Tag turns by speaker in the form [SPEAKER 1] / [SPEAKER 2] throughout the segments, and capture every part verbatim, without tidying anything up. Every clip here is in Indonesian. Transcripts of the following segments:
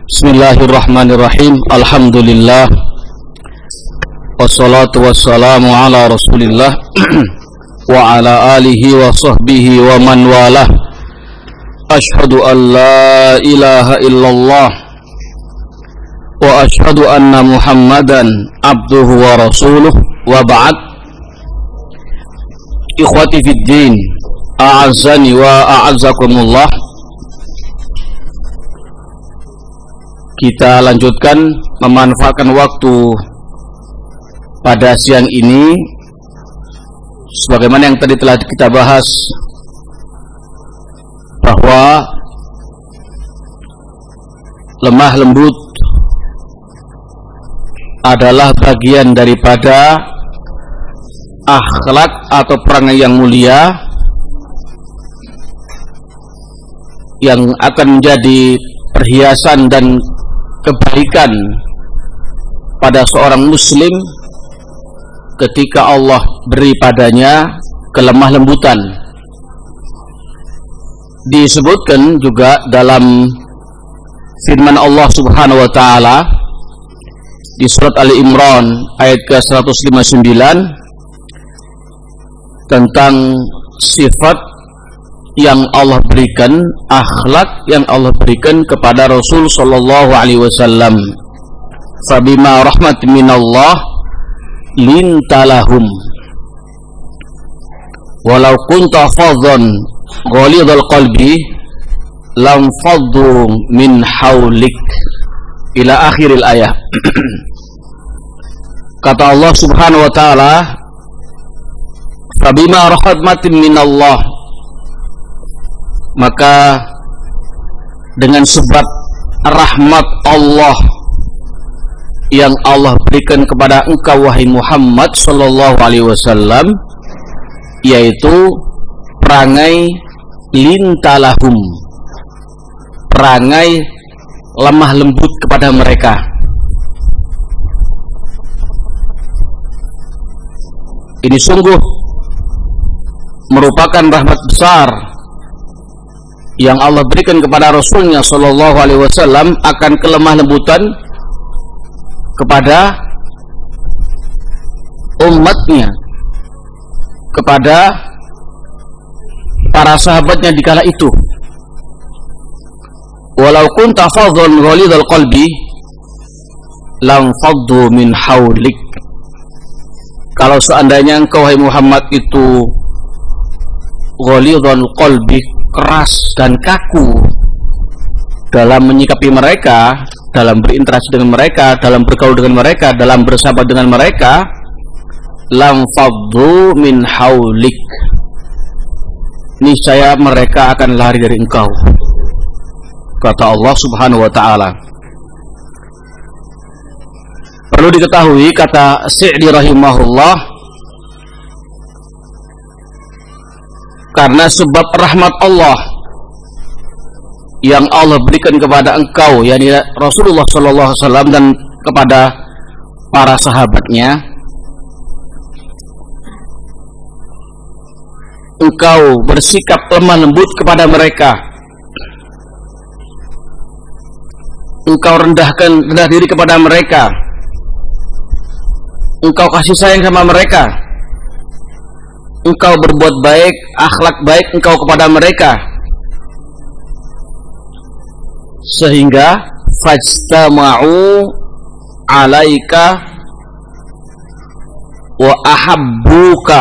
[SPEAKER 1] Bismillahirrahmanirrahim. Alhamdulillah. Wassalatu wassalamu ala Rasulillah wa ala alihi wa sahbihi wa man walah. Ashhadu an la ilaha illallah wa ashhadu anna Muhammadan abduhu wa rasuluh wa ba'd. Ikhwati fid din, a'azzani wa a'azzakumullah. Kita lanjutkan memanfaatkan waktu pada siang ini sebagaimana yang tadi telah kita bahas, bahwa lemah lembut adalah bagian daripada akhlak atau perangai yang mulia yang akan menjadi perhiasan dan kebaikan pada seorang muslim ketika Allah beri padanya kelemah lembutan. Disebutkan juga dalam firman Allah Subhanahu wa taala di surat Ali Imran ayat ke seratus lima puluh sembilan tentang sifat yang Allah berikan, akhlak yang Allah berikan kepada Rasul sallallahu alaihi wasallam. Fabima rahmat minallah lintalahum walau kunta fadhan ghalidhal qalbi lam faddu min haulik ila akhiril ayah. Kata Allah Subhanahu wa taala, fabima rahmatin minallah, maka dengan sebab rahmat Allah yang Allah berikan kepada engkau wahai Muhammad sallallahu alaihi wasallam, yaitu perangai lintalahum, perangai lemah lembut kepada mereka. Ini sungguh merupakan rahmat besar yang Allah berikan kepada Rasulnya sallallahu alaihi wasallam akan kelemah lembutan kepada umatnya, kepada para sahabatnya di kala itu. Walau kunta fadhan ghalidhal qalbi lam faddu min haulik. Kalau seandainya engkau wahai Muhammad itu ghalidhal qalbi, keras dan kaku dalam menyikapi mereka, dalam berinteraksi dengan mereka, dalam bergaul dengan mereka, dalam bersahabat dengan mereka, lam faddu min haulik, niscaya mereka akan lari dari engkau, kata Allah Subhanahu wa taala. Perlu diketahui, kata Sa'di rahimahullah, karena sebab rahmat Allah yang Allah berikan kepada engkau, yakni Rasulullah sallallahu alaihi wasallam, dan kepada para sahabatnya, engkau bersikap lemah lembut kepada mereka, engkau rendahkan rendah diri kepada mereka, engkau kasih sayang sama mereka, engkau berbuat baik, akhlak baik engkau kepada mereka, sehingga fajtama'u alaika wa ahabbuka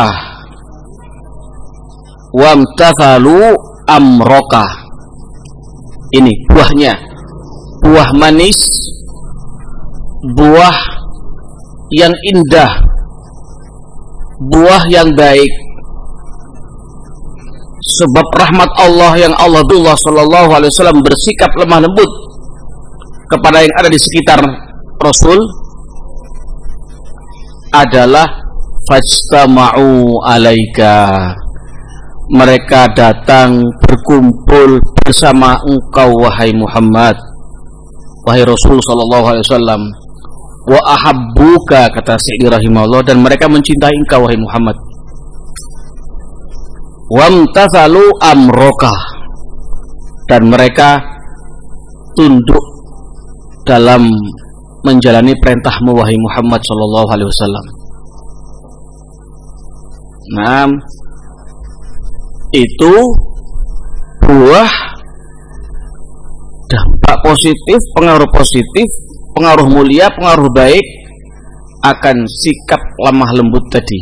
[SPEAKER 1] wa amtathalu amroka. Ini buahnya, buah manis, buah yang indah, buah yang baik. Sebab rahmat Allah yang Allah Rasulullah sallallahu alaihi wasallam bersikap lemah lembut kepada yang ada di sekitar Rasul adalah fajtama'u alaika, mereka datang berkumpul bersama engkau wahai Muhammad, wahai Rasul sallallahu alaihi wasallam, wa ahabbuka, kata Sa'di rahimahullah, dan mereka mencintai engkau wahai Muhammad, wamtathalu amroka, dan mereka tunduk dalam menjalani perintahmu wahai Muhammad sallallahu alaihi wasallam. Nah, itu buah dampak positif, pengaruh positif, pengaruh mulia, pengaruh baik akan sikap lemah lembut tadi.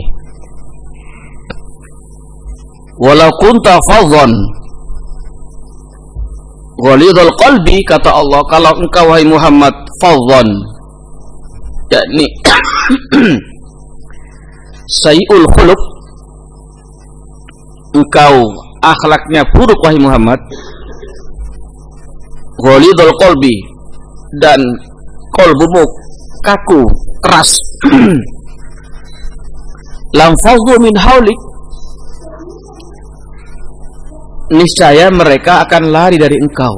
[SPEAKER 1] Walau kunta fadhan ghalidhal qalbi, kata Allah, kalau engkau wahai Muhammad fadhan, yakni sayyi'ul khuluq, engkau akhlaknya buruk wahai Muhammad, ghalidhal qalbi, dan qalbumu kaku, keras, lam fadhu min haulik, niscaya mereka akan lari dari engkau.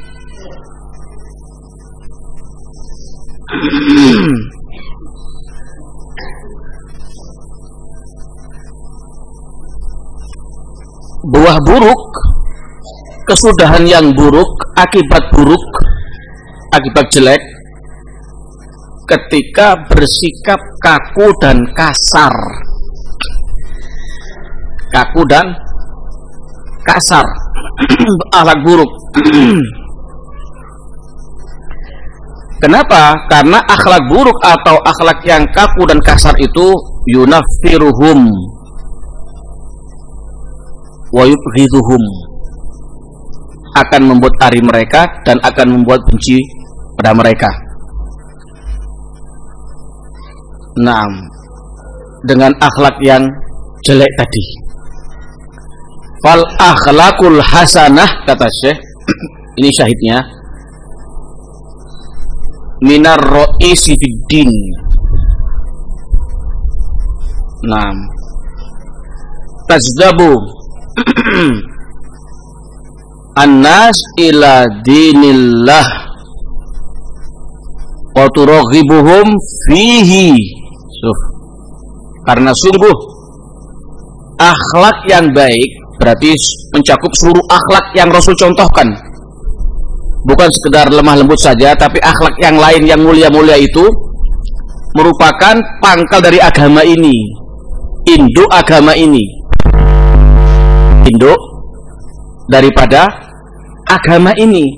[SPEAKER 1] Buah buruk, kesudahan yang buruk, akibat buruk, akibat jelek, ketika bersikap kaku dan kasar. Kaku dan kasar, akhlak buruk. Kenapa? Karena akhlak buruk atau akhlak yang kaku dan kasar itu yunaffiruhum wa yubghiduhum, akan membuat ari mereka dan akan membuat benci pada mereka. Nah, dengan akhlak yang jelek tadi. Fal akhlakul hasanah, kata Syekh, ini syahidnya, minar ro'isi fiddin. Nah, tajdabu annas ila dinillah wa turaghibuhum fihi. So, karena sungguh akhlak yang baik berarti mencakup seluruh akhlak yang Rasul contohkan, bukan sekedar lemah lembut saja, tapi akhlak yang lain yang mulia-mulia itu merupakan pangkal dari agama ini, induk agama ini, induk daripada agama ini,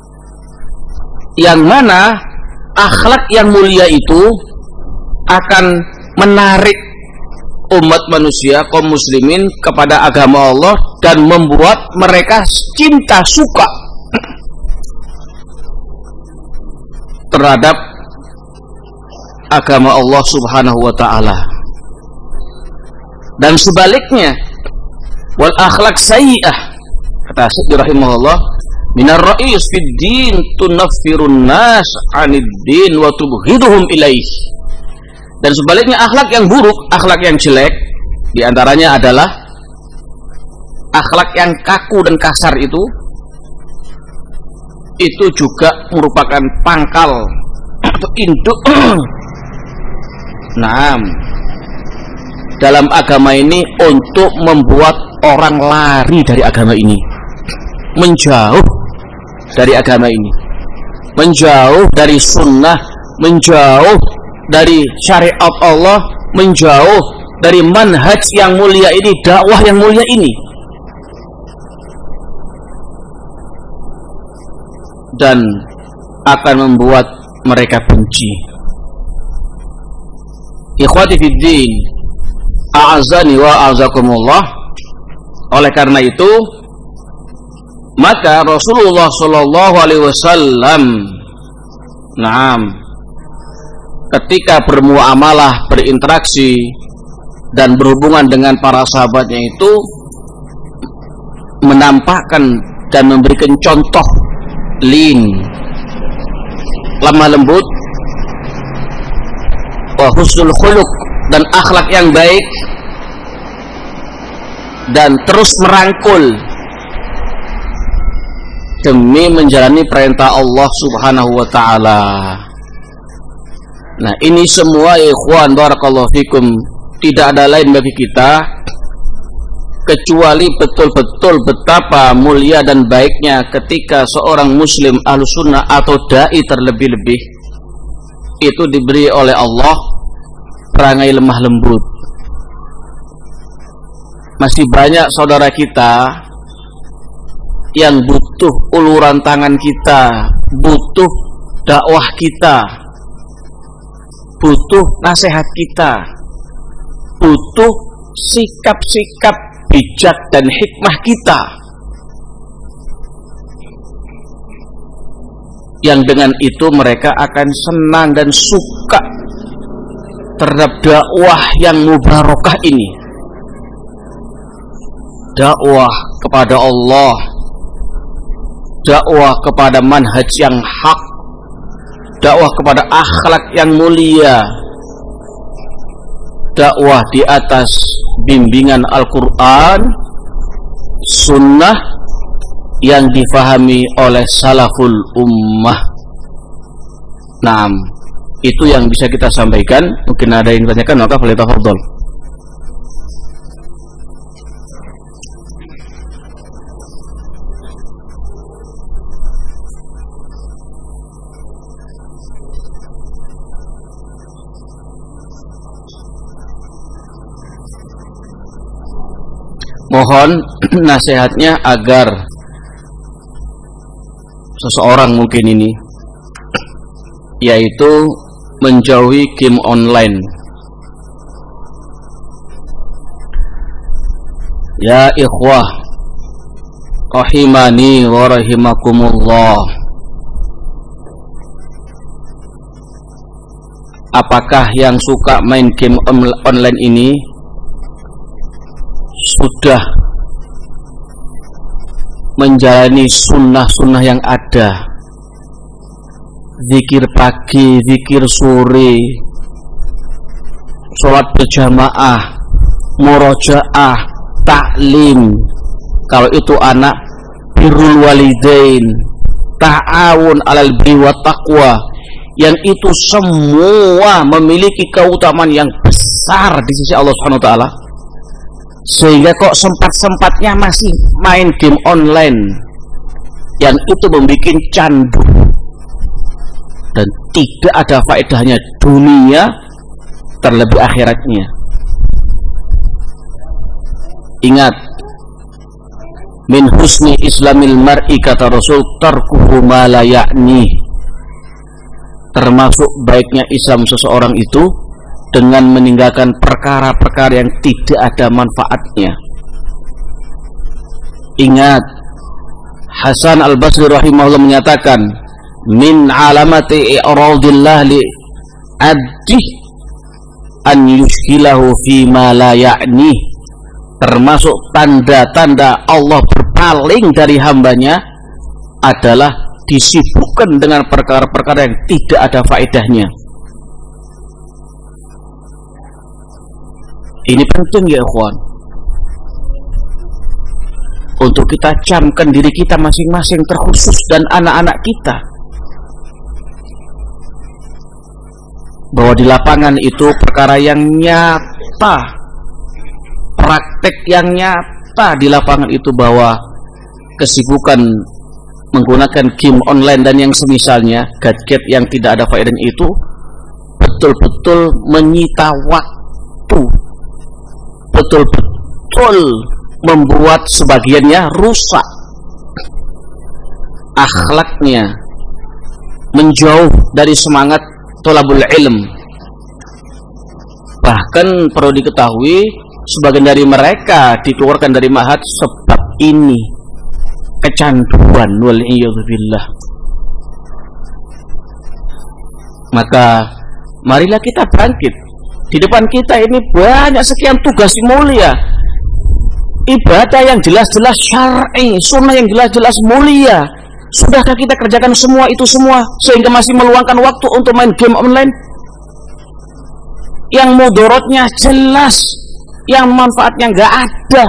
[SPEAKER 1] yang mana akhlak yang mulia itu akan menarik umat manusia, kaum muslimin kepada agama Allah dan membuat mereka cinta, suka terhadap agama Allah subhanahu wa ta'ala. Dan sebaliknya, wal akhlak sayyi'ah, kata Syekh rahimahullah, minar ra'is fid din tunaffirun nas 'anid din wa tubghiduhum ilaih. Dan sebaliknya akhlak yang buruk, akhlak yang jelek, diantaranya adalah akhlak yang kaku dan kasar itu, itu juga merupakan pangkal atau induk nah, dalam agama ini untuk membuat orang lari dari agama ini, menjauh dari agama ini, menjauh dari sunnah, menjauh dari syariat Allah, menjauh dari manhaj yang mulia ini, dakwah yang mulia ini, dan akan membuat mereka benci. Ikhwati fiddin, a'azani wa a'azakumullah. Oleh karena itu, maka Rasulullah sallallahu alaihi wasallam, naam, ketika bermuamalah, berinteraksi dan berhubungan dengan para sahabatnya itu menampakkan dan memberikan contoh lin, lemah lembut, wa husnul khuluq, dan akhlak yang baik, dan terus merangkul demi menjalani perintah Allah subhanahu wa ta'ala. Nah, ini semua ikhwan barakallahu fikum tidak ada lain bagi kita kecuali betul-betul betapa mulia dan baiknya ketika seorang muslim ahlus sunnah atau dai terlebih-lebih itu diberi oleh Allah perangai lemah lembut. Masih banyak saudara kita yang butuh uluran tangan kita, butuh dakwah kita, butuh nasihat kita, butuh sikap-sikap bijak dan hikmah kita, yang dengan itu mereka akan senang dan suka terhadap dakwah yang mubarakah ini, dakwah kepada Allah, dakwah kepada manhaj yang hak, dakwah kepada akhlak yang mulia, dakwah di atas bimbingan Al-Quran, sunnah yang difahami oleh salaful ummah. Nah, itu yang bisa kita sampaikan. Mungkin ada yang ditanyakan, maka boleh tafadhol. Mohon nasihatnya agar seseorang mungkin ini, yaitu menjauhi game online. Ya ikhwah rahimani wa rahimakumullah, apakah yang suka main game online ini sudah menjalani sunnah-sunnah yang ada, zikir pagi, zikir sore, sholat berjamaah, murojaah, taklim, kalau itu anak birrul walidain, ta'awun alal birri wat taqwa, yang itu semua memiliki keutamaan yang besar di sisi Allah Subhanahu wa taala, sehingga kok sempat-sempatnya masih main game online yang itu membuat candu dan tidak ada faedahnya dunia terlebih akhiratnya. Ingat, min husni islamil mar'i, kata Rasul, tarkuhu ma la ya'ni. Termasuk baiknya Islam seseorang itu dengan meninggalkan perkara-perkara yang tidak ada manfaatnya. Ingat, Hasan Al-Basri rahimahullah menyatakan, min alamati i'radillah li adih an yushkilahu fi ma la ya'ni. Termasuk tanda-tanda Allah berpaling dari hambanya adalah disibukkan dengan perkara-perkara yang tidak ada faedahnya. Ini penting ya ikhwan, untuk kita camkan diri kita masing-masing, terkhusus dan anak-anak kita, bahwa di lapangan itu perkara yang nyata, praktek yang nyata di lapangan itu, bahwa kesibukan menggunakan game online dan yang semisalnya, gadget yang tidak ada faedahnya itu betul-betul menyita waktu, betul-betul membuat sebagiannya rusak akhlaknya, menjauh dari semangat thalabul ilm. Bahkan perlu diketahui, sebagian dari mereka dikeluarkan dari ma'had sebab ini, kecanduan, wal'iyadzubillah. Maka marilah kita bangkit. Di depan kita ini banyak sekian tugas mulia, ibadah yang jelas-jelas syar'i, sunnah yang jelas-jelas mulia. Sudahkah kita kerjakan semua itu semua sehingga masih meluangkan waktu untuk main game online yang mudaratnya jelas, yang manfaatnya nggak ada,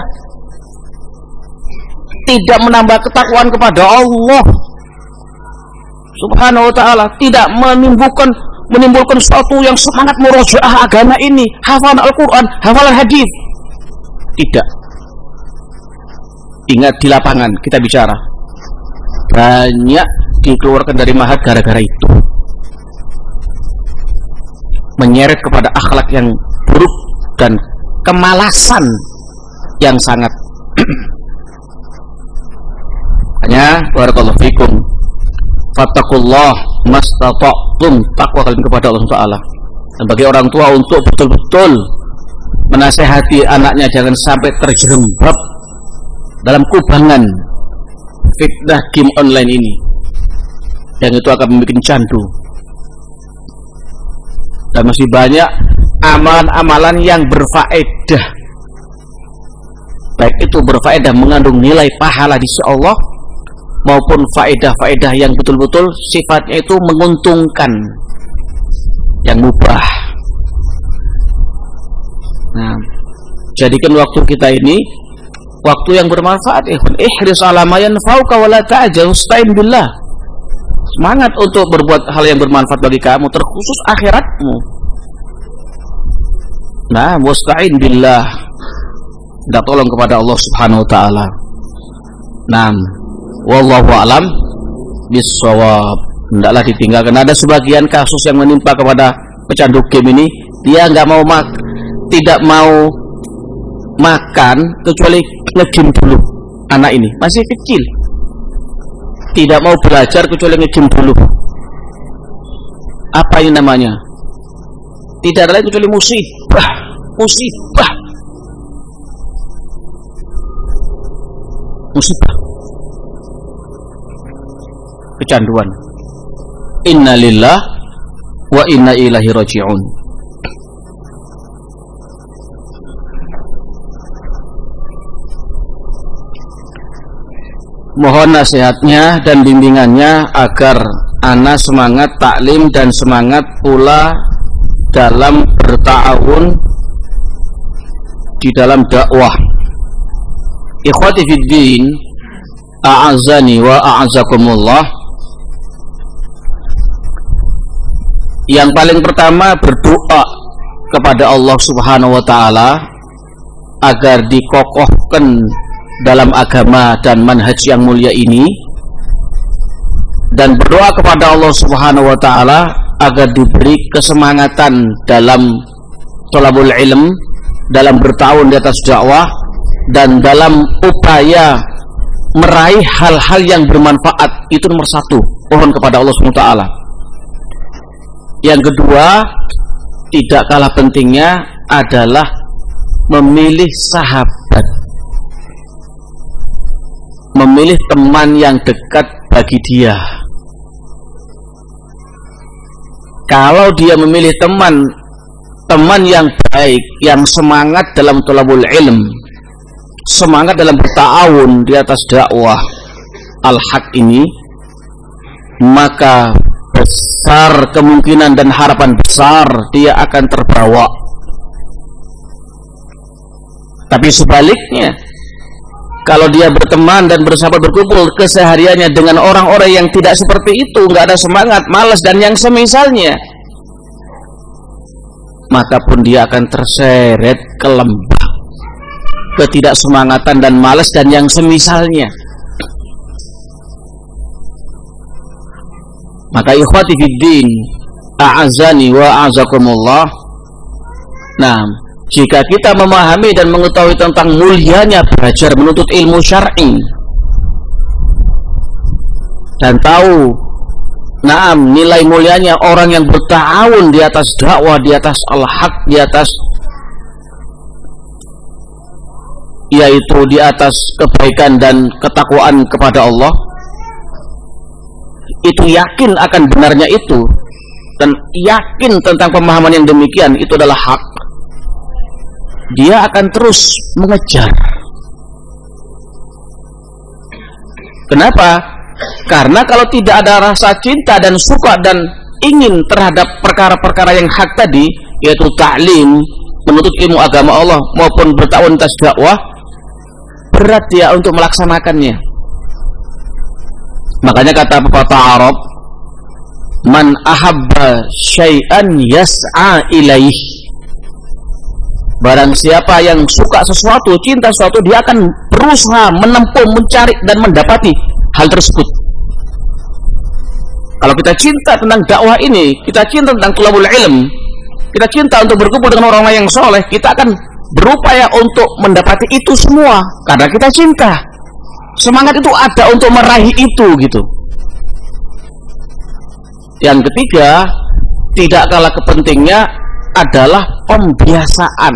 [SPEAKER 1] tidak menambah ketakwaan kepada Allah Subhanahu wa ta'ala, tidak menimbulkan menimbulkan suatu yang semangat murojaah agama ini, hafalan Al-Quran, hafalan hadis. Tidak. Ingat, di lapangan kita bicara, banyak dikeluarkan dari mahat gara-gara itu, menyeret kepada akhlak yang buruk dan kemalasan yang sangat. Hanya barakallahu fikum, fattaqullah mastata'tum, takwa kalian kepada Allah Subhanahu wa taala. Dan bagi orang tua untuk betul-betul menasehati anaknya jangan sampai terjerembab dalam kubangan fitnah game online ini, yang itu akan membuat candu. Dan masih banyak amalan-amalan yang berfaedah, baik itu berfaedah mengandung nilai pahala di sisi Allah, maupun faedah-faedah yang betul-betul sifatnya itu menguntungkan, yang mubah. Nah, jadikan waktu kita ini waktu yang bermanfaat. Ihris ala ma yanfa'uka wa la ta'jal, stain billah. Semangat untuk berbuat hal yang bermanfaat bagi kamu, terkhusus akhiratmu. Nah, wasta'in billah, minta tolong kepada Allah Subhanahu wa taala. Nah, wallahu a'lam bissawab. Hendaklah ditinggalkan. Ada sebagian kasus yang menimpa kepada pecandu game ini, dia nggak mau mak tidak mau makan kecuali nge-game dulu. Anak ini masih kecil, tidak mau belajar kecuali nge-game dulu. Apa ini namanya? Tidak ada lain kecuali musibah, musibah, musibah, kecanduan. Inna lillah wa inna ilaihi raji'un. Mohon nasihatnya dan bimbingannya agar ana semangat taklim dan semangat pula dalam berta'awun di dalam dakwah. Ikhwati fiddin, a'azani wa a'azakumullah. Yang paling pertama, berdoa kepada Allah Subhanahu wa taala agar dikokohkan dalam agama dan manhaj yang mulia ini, dan berdoa kepada Allah Subhanahu wa taala agar diberi kesemangatan dalam thalabul ilm, dalam bertahun di atas dakwah, dan dalam upaya meraih hal-hal yang bermanfaat. Itu nomor satu, mohon kepada Allah Subhanahu wa taala. Yang kedua, tidak kalah pentingnya adalah memilih sahabat, memilih teman yang dekat bagi dia. Kalau dia memilih teman teman yang baik, yang semangat dalam thalabul ilm, semangat dalam berta'awun di atas dakwah al-haq ini, maka besar kemungkinan dan harapan besar dia akan terbawa. Tapi sebaliknya, kalau dia berteman dan bersahabat berkumpul kesehariannya dengan orang-orang yang tidak seperti itu, nggak ada semangat, malas dan yang semisalnya, maka pun dia akan terseret ke lembah ketidaksemangatan dan malas dan yang semisalnya. Maka ikhwati fiddin, a'azani wa a'azakumullah. Nah, jika kita memahami dan mengetahui tentang mulianya belajar menuntut ilmu syar'i, dan tahu naam nilai mulianya orang yang berta'awun di atas dakwah, di atas al-haq, di atas yaitu di atas kebaikan dan ketakwaan kepada Allah, itu yakin akan benarnya itu, dan yakin tentang pemahaman yang demikian itu adalah hak, dia akan terus mengejar. Kenapa? Karena kalau tidak ada rasa cinta dan suka dan ingin terhadap perkara-perkara yang hak tadi, yaitu ta'lim, menuntut ilmu agama Allah maupun berta'awun atas dakwah, berat dia untuk melaksanakannya. Makanya kata pepatah Arab, man ahabba syai'an yas'a ilaih. Barang siapa yang suka sesuatu, cinta sesuatu, dia akan berusaha menempuh, mencari dan mendapati hal tersebut. Kalau kita cinta tentang dakwah ini, kita cinta tentang thalabul ilm, kita cinta untuk berkumpul dengan orang-orang yang soleh, kita akan berupaya untuk mendapati itu semua karena kita cinta. Semangat itu ada untuk meraih itu gitu. Yang ketiga, tidak kalah kepentingnya adalah pembiasaan.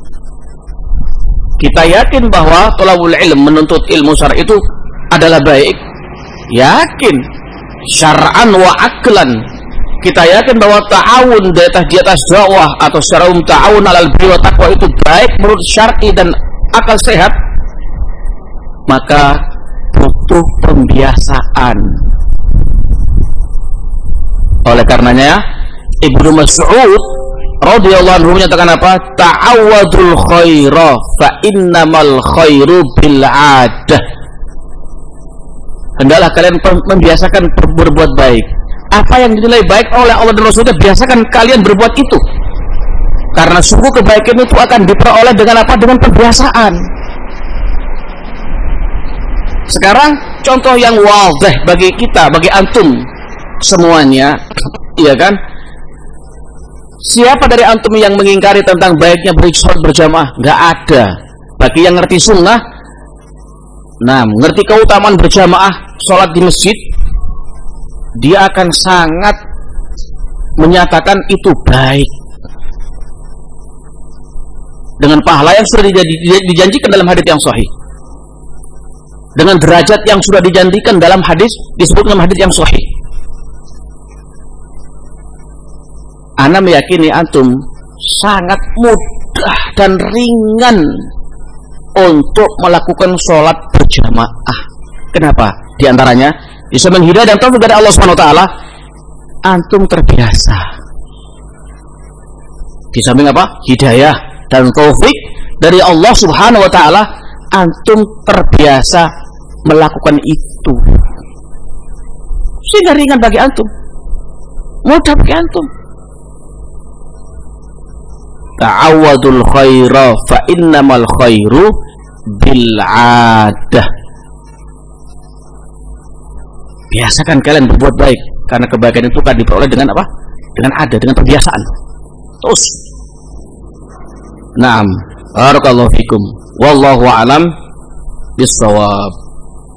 [SPEAKER 1] Kita yakin bahwa thalabul ilm, menuntut ilmu syar'i itu adalah baik. Yakin syar'an wa aklan. Kita yakin bahwa ta'awun di atas, di atas dakwah atau secara umum ta'awun alal birri wa taqwa itu baik menurut syar'i dan akal sehat. Maka butuh pembiasaan. Oleh karenanya Ibnu Mas'ud radhiyallahu anhu menyatakan apa? Ta'awadul khaira fa innamal khairu bil 'adah. Hendaklah kalian membiasakan ber berbuat baik. Apa yang dinilai baik oleh Allah dan Rasulnya, biasakan kalian berbuat itu. Karena sungguh kebaikan itu akan diperoleh dengan apa? Dengan pembiasaan. Sekarang contoh yang wadih bagi kita, bagi antum semuanya, iya kan? Siapa dari antum yang mengingkari tentang baiknya sholat berjamaah? Nggak ada. Bagi yang ngerti sunnah, nah, ngerti keutamaan berjamaah sholat di masjid, dia akan sangat menyatakan itu baik dengan pahala yang sudah dijanjikan dalam hadis yang sahih, dengan derajat yang sudah dijanjikan dalam hadis, disebut dalam hadis yang sahih. Ana meyakini antum sangat mudah dan ringan untuk melakukan sholat berjamaah. Kenapa? Di antaranya bisa menghidayah dan taufik dari Allah Subhanahu wa taala. Antum terbiasa. Di samping apa? Hidayah dan taufik dari Allah Subhanahu wa taala, antum terbiasa melakukan itu. Sehingga ringan bagi antum. Mudah bagi antum. Ta'awadul khaira fa innamal khairu bil 'adah. Biasakan kalian berbuat baik karena kebaikan itu kan diperoleh dengan apa? Dengan ada, dengan kebiasaan. Terus. Naam, barakallahu fikum. Wallahu a'lam bissawab.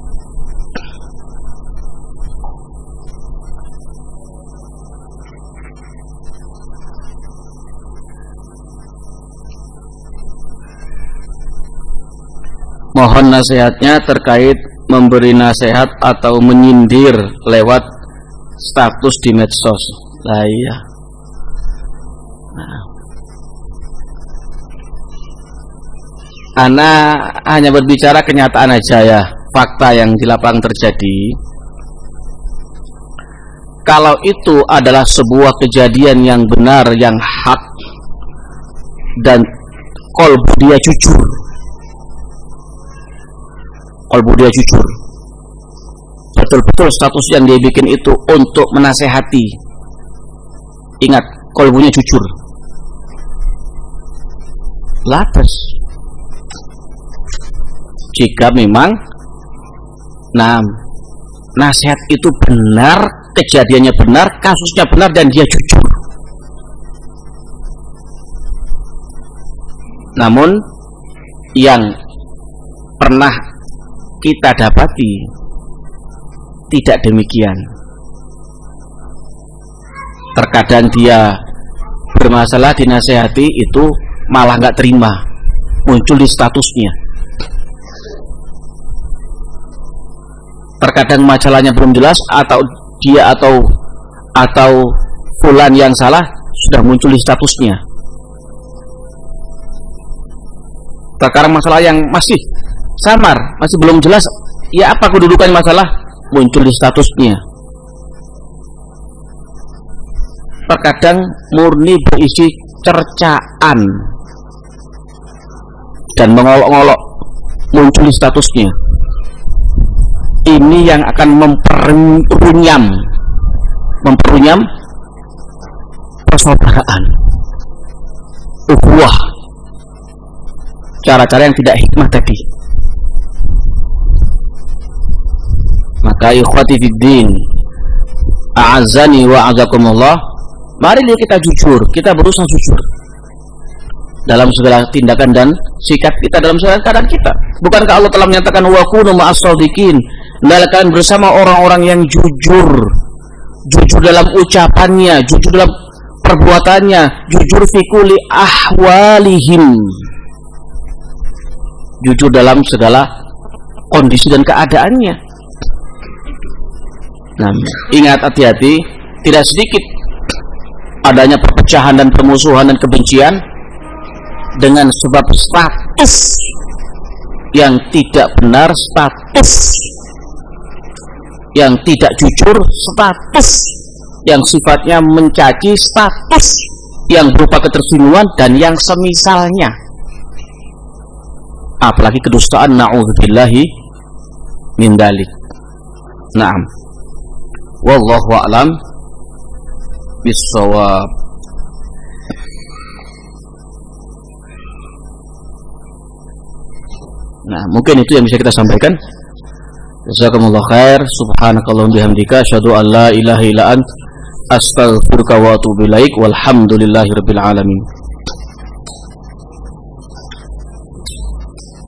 [SPEAKER 1] Mohon nasihatnya terkait memberi nasihat atau menyindir lewat status di medsos. Lah iya. Nah. Ana hanya berbicara kenyataan aja ya, fakta yang di lapangan terjadi. Kalau itu adalah sebuah kejadian yang benar, yang hak, dan qalbu dia jujur, qalbu dia jujur, betul-betul status yang dia bikin itu untuk menasehati. Ingat, qalbunya jujur. Lantas, jika memang nah nasihat itu benar, kejadiannya benar, kasusnya benar, dan dia jujur. Namun yang pernah kita dapati tidak demikian. Terkadang dia bermasalah, dinasehati, itu malah nggak terima, muncul di statusnya. Terkadang masalahnya belum jelas, atau dia atau atau fulan yang salah sudah muncul di statusnya. Terkadang masalah yang masih samar, masih belum jelas, ya apa kedudukan masalah, muncul di statusnya. Terkadang murni berisi cercaan dan mengolok-olok, muncul di statusnya. Ini yang akan memperunyam memperunyam persaudaraan, ukhuwah, cara-cara yang tidak hikmah tadi. Maka ikhwati fiddin, a'azzani wa a'azakumullah, mari kita jujur, kita berusaha jujur dalam segala tindakan dan sikap kita, dalam segala keadaan kita. Bukankah Allah telah menyatakan wa kunu ma'as shadiqin, hendaklah kalian bersama orang-orang yang jujur, jujur dalam ucapannya, jujur dalam perbuatannya, jujur fi kulli ahwalihim, jujur dalam segala kondisi dan keadaannya. Nah, ingat, hati-hati, tidak sedikit adanya perpecahan dan permusuhan dan kebencian dengan sebab status yang tidak benar, status yang tidak jujur, status yang sifatnya mencaci, status yang berupa ketersinggungan dan yang semisalnya. Apalagi kedustaan, na'udzubillahi min dzalik. Naam. Wallahu a'lam bissawab. Nah, mungkin itu yang bisa kita sampaikan. Jazakumullah khair. Subhanakallahumma bihamdika asyhadu an la ilaha illa ant astaghfiruka wa atubu ilaik. Walhamdulillahirabbil alamin.